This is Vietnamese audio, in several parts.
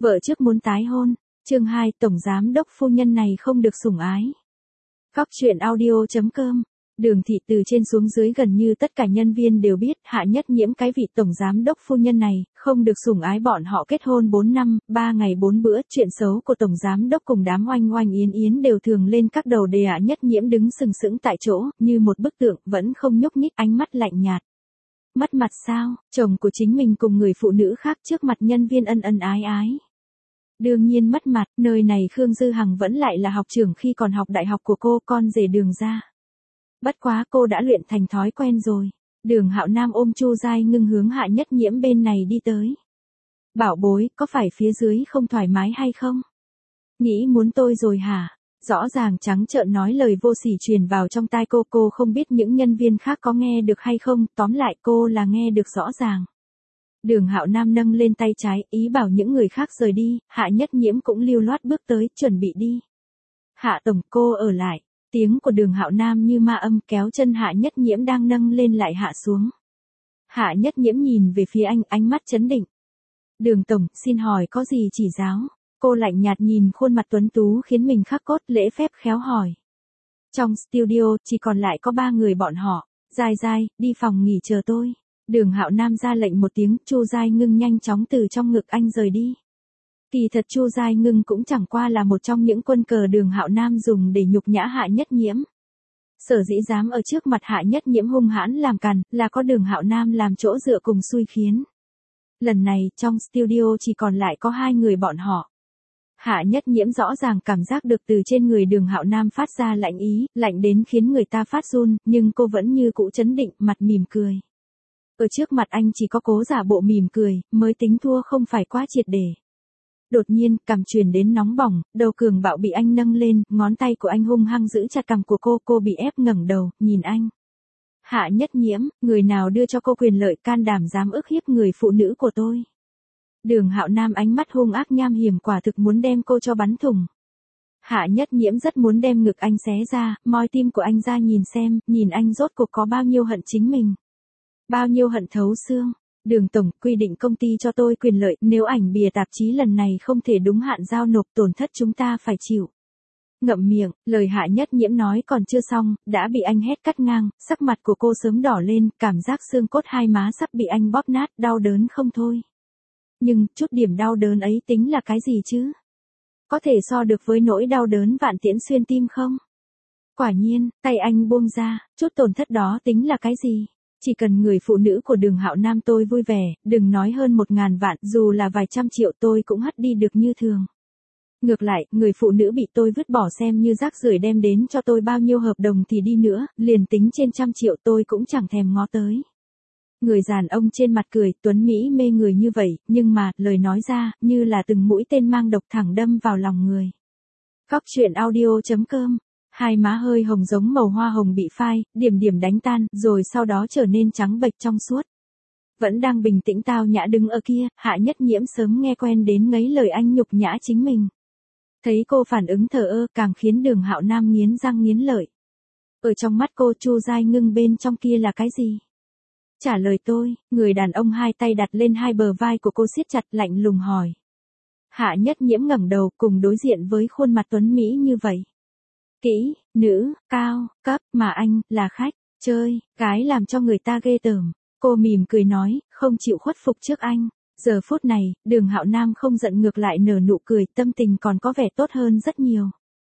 Vợ trước muốn tái hôn. Chương 2, tổng giám đốc phu nhân này không được sủng ái. Góc truyện audio.com. Đường Thị từ trên xuống dưới gần như tất cả nhân viên đều biết Hạ Nhất Nhiễm cái vị tổng giám đốc phu nhân này không được sủng ái. Bọn họ kết hôn 4 năm, 3 ngày 4 bữa. Chuyện xấu của tổng giám đốc cùng đám oanh oanh yến yến đều thường lên các đầu đề. Hạ Nhất Nhiễm đứng sừng sững tại chỗ như một bức tượng, vẫn không nhúc nhích, ánh mắt lạnh nhạt. Mất mặt sao? Chồng của chính mình cùng người phụ nữ khác trước mặt nhân viên ân ân ái ái. Đương nhiên mất mặt, nơi này Khương Dư Hằng vẫn lại là học trưởng khi còn học đại học của cô, con rể Đường ra. Bất quá cô đã luyện thành thói quen rồi. Đường Hạo Nam ôm Chu Giai Ngưng hướng Hạ Nhất Nhiễm bên này đi tới. Bảo bối, có phải phía dưới không thoải mái hay không? Nghĩ muốn tôi rồi hả? Rõ ràng trắng trợn nói lời vô sỉ truyền vào trong tai cô không biết những nhân viên khác có nghe được hay không, tóm lại cô là nghe được rõ ràng. Đường Hạo Nam nâng lên tay trái, ý bảo những người khác rời đi. Hạ Nhất Nhiễm cũng lưu loát bước tới, chuẩn bị đi. Hạ tổng, cô ở lại. Tiếng của Đường Hạo Nam như ma âm kéo chân Hạ Nhất Nhiễm đang nâng lên lại hạ xuống. Hạ Nhất Nhiễm nhìn về phía anh, ánh mắt chấn định. Đường tổng, xin hỏi có gì chỉ giáo? Cô lạnh nhạt nhìn khuôn mặt tuấn tú khiến mình khắc cốt, lễ phép khéo hỏi. Trong studio chỉ còn lại có 3 người bọn họ. Giai Giai, đi phòng nghỉ chờ tôi. Đường Hạo Nam ra lệnh một tiếng, Chu Giai Ngưng nhanh chóng từ trong ngực anh rời đi. Kỳ thật Chu Giai Ngưng cũng chẳng qua là một trong những quân cờ Đường Hạo Nam dùng để nhục nhã Hạ Nhất Nhiễm. Sở dĩ dám ở trước mặt Hạ Nhất Nhiễm hung hãn làm càn, là có Đường Hạo Nam làm chỗ dựa cùng xui khiến. Lần này, trong studio chỉ còn lại có 2 người bọn họ. Hạ Nhất Nhiễm rõ ràng cảm giác được từ trên người Đường Hạo Nam phát ra lạnh ý, lạnh đến khiến người ta phát run, nhưng cô vẫn như cũ trấn định, mặt mỉm cười. Ở trước mặt anh chỉ có cố giả bộ mỉm cười, mới tính thua không phải quá triệt để. Đột nhiên, cằm truyền đến nóng bỏng, đầu cường bạo bị anh nâng lên, ngón tay của anh hung hăng giữ chặt cằm của cô bị ép ngẩng đầu, nhìn anh. Hạ Nhất Nhiễm, người nào đưa cho cô quyền lợi can đảm dám ức hiếp người phụ nữ của tôi? Đường Hạo Nam ánh mắt hung ác nham hiểm, quả thực muốn đem cô cho bắn thủng. Hạ Nhất Nhiễm rất muốn đem ngực anh xé ra, moi tim của anh ra nhìn xem, nhìn anh rốt cuộc có bao nhiêu hận chính mình. Bao nhiêu hận thấu xương. Đường tổng, quy định công ty cho tôi quyền lợi, nếu ảnh bìa tạp chí lần này không thể đúng hạn giao nộp, tổn thất chúng ta phải chịu. Ngậm miệng, lời Hạ Nhất Nhiễm nói còn chưa xong, đã bị anh hét cắt ngang, sắc mặt của cô sớm đỏ lên, cảm giác xương cốt hai má sắp bị anh bóp nát, đau đớn không thôi. Nhưng, chút điểm đau đớn ấy tính là cái gì chứ? Có thể so được với nỗi đau đớn vạn tiễn xuyên tim không? Quả nhiên, tay anh buông ra, chút tổn thất đó tính là cái gì? Chỉ cần người phụ nữ của Đường Hạo Nam tôi vui vẻ, đừng nói hơn 1.000 vạn, dù là vài trăm triệu tôi cũng hất đi được như thường. Ngược lại, người phụ nữ bị tôi vứt bỏ xem như rác rưởi đem đến cho tôi bao nhiêu hợp đồng thì đi nữa, liền tính trên 100 triệu tôi cũng chẳng thèm ngó tới. Người đàn ông trên mặt cười, tuấn Mỹ mê người như vậy, nhưng mà, lời nói ra, như là từng mũi tên mang độc thẳng đâm vào lòng người. Góc truyện audio.com. Hai má hơi hồng giống màu hoa hồng bị phai, điểm điểm đánh tan, rồi sau đó trở nên trắng bệch trong suốt. Vẫn đang bình tĩnh tao nhã đứng ở kia, Hạ Nhất Nhiễm sớm nghe quen đến ngấy lời anh nhục nhã chính mình. Thấy cô phản ứng thờ ơ, càng khiến Đường Hạo Nam nghiến răng nghiến lợi. Ở trong mắt cô, Chu Giai Ngưng bên trong kia là cái gì? Trả lời tôi, người đàn ông hai tay đặt lên hai bờ vai của cô siết chặt, lạnh lùng hỏi. Hạ Nhất Nhiễm ngẩng đầu, cùng đối diện với khuôn mặt tuấn Mỹ như vậy. Kỹ, nữ, cao, cấp, mà anh, là khách, chơi, cái làm cho người ta ghê tởm. Cô mỉm cười nói, không chịu khuất phục trước anh. Giờ phút này, Đường Hạo Nam không giận, ngược lại nở nụ cười, tâm tình còn có vẻ tốt hơn rất nhiều.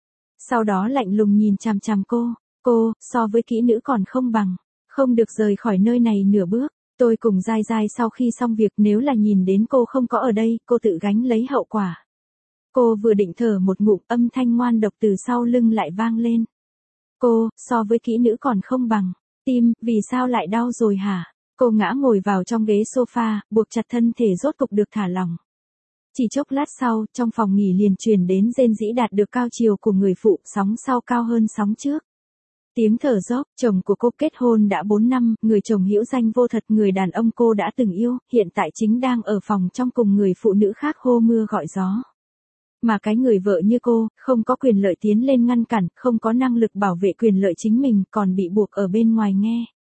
Sau đó lạnh lùng nhìn chằm chằm cô, so với kỹ nữ còn không bằng. Không được rời khỏi nơi này nửa bước. Tôi cùng Giai Giai sau khi xong việc, nếu là nhìn đến cô không có ở đây, cô tự gánh lấy hậu quả. Cô vừa định thở một ngụm, âm thanh ngoan độc từ sau lưng lại vang lên. Cô, so với kỹ nữ còn không bằng. Tim, vì sao lại đau rồi hả? Cô ngã ngồi vào trong ghế sofa, buộc chặt thân thể rốt cục được thả lỏng. Chỉ chốc lát sau, trong phòng nghỉ liền truyền đến rên rĩ đạt được cao chiều của người phụ, sóng sau cao hơn sóng trước. Tiếng thở dốc, chồng của cô kết hôn đã 4 năm, người chồng hữu danh vô thật, người đàn ông cô đã từng yêu, hiện tại chính đang ở phòng trong cùng người phụ nữ khác hô mưa gọi gió. Mà cái người vợ như cô, không có quyền lợi tiến lên ngăn cản, không có năng lực bảo vệ quyền lợi chính mình, còn bị buộc ở bên ngoài nghe.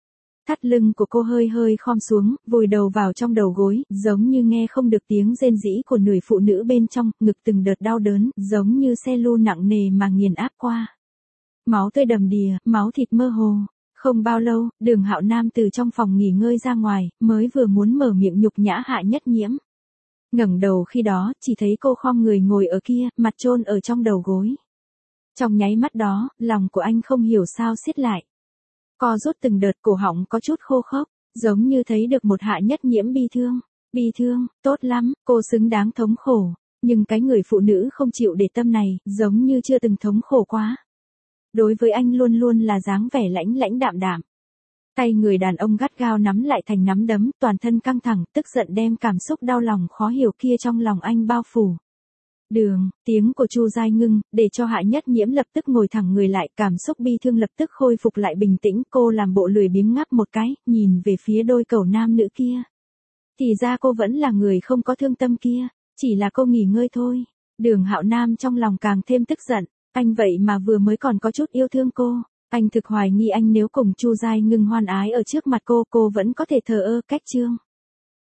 Thắt lưng của cô hơi hơi khom xuống, vùi đầu vào trong đầu gối, giống như nghe không được tiếng rên rỉ của người phụ nữ bên trong, ngực từng đợt đau đớn, giống như xe lu nặng nề mà nghiền áp qua. Máu tươi đầm đìa, máu thịt mơ hồ. Không bao lâu, Đường Hạo Nam từ trong phòng nghỉ ngơi ra ngoài, mới vừa muốn mở miệng nhục nhã Hạ Nhất Nhiễm. Ngẩng đầu khi đó, chỉ thấy cô khom người ngồi ở kia, mặt chôn ở trong đầu gối. Trong nháy mắt đó, lòng của anh không hiểu sao siết lại. Co rút từng đợt, cổ họng có chút khô khốc, giống như thấy được một Hạ Nhất Nhiễm bi thương. Bi thương, tốt lắm, cô xứng đáng thống khổ. Nhưng cái người phụ nữ không chịu để tâm này, giống như chưa từng thống khổ quá. Đối với anh luôn luôn là dáng vẻ lãnh lãnh đạm đạm. Tay người đàn ông gắt gao nắm lại thành nắm đấm, toàn thân căng thẳng, tức giận đem cảm xúc đau lòng khó hiểu kia trong lòng anh bao phủ. Đường, tiếng của Chu Giai ngưng, để cho Hạ Nhất Nhiễm lập tức ngồi thẳng người lại, cảm xúc bi thương lập tức khôi phục lại bình tĩnh, cô làm bộ lười biếng ngáp một cái, nhìn về phía đôi cẩu nam nữ kia. Thì ra cô vẫn là người không có thương tâm kia, chỉ là cô nghỉ ngơi thôi. Đường Hạo Nam trong lòng càng thêm tức giận, anh vậy mà vừa mới còn có chút yêu thương cô. Anh thực hoài nghi anh nếu cùng Chu Giai ngưng hoan ái ở trước mặt cô vẫn có thể thờ ơ cách trương.